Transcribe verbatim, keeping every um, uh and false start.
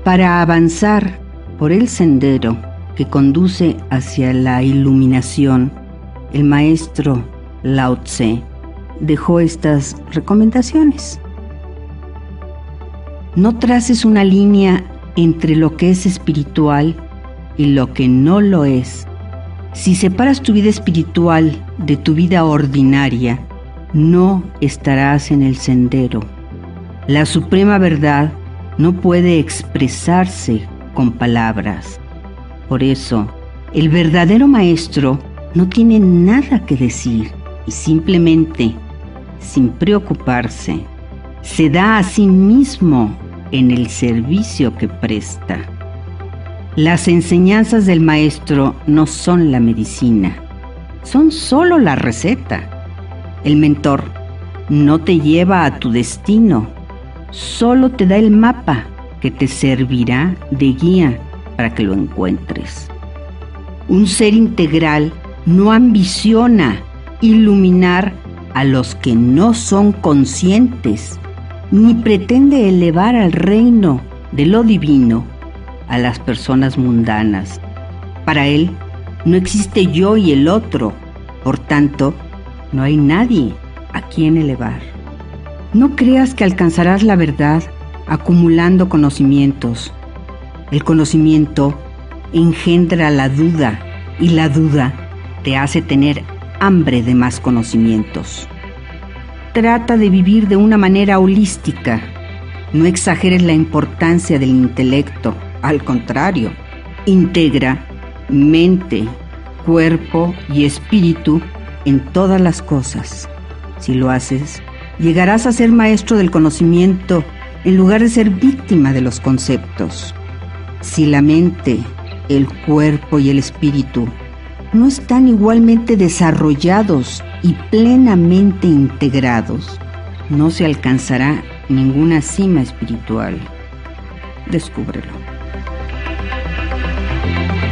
Para avanzar por el sendero que conduce hacia la iluminación, el maestro Lao Tse dejó estas recomendaciones. No traces una línea entre lo que es espiritual y lo que no lo es. Si separas tu vida espiritual de tu vida ordinaria, no estarás en el sendero. La suprema verdad no puede expresarse con palabras. Por eso, el verdadero maestro no tiene nada que decir y simplemente, sin preocuparse, se da a sí mismo en el servicio que presta. Las enseñanzas del maestro no son la medicina, son solo la receta. El mentor no te lleva a tu destino, solo te da el mapa que te servirá de guía para que lo encuentres. Un ser integral no ambiciona iluminar a los que no son conscientes, ni pretende elevar al reino de lo divino a las personas mundanas. Para él no existe yo y el otro, por tanto, no hay nadie a quien elevar. No creas que alcanzarás la verdad acumulando conocimientos. El conocimiento engendra la duda y la duda te hace tener hambre de más conocimientos. Trata de vivir de una manera holística. No exageres la importancia del intelecto. Al contrario, integra mente, cuerpo y espíritu en todas las cosas. Si lo haces, llegarás a ser maestro del conocimiento en lugar de ser víctima de los conceptos. Si la mente, el cuerpo y el espíritu no están igualmente desarrollados y plenamente integrados, no se alcanzará ninguna cima espiritual. Descúbrelo.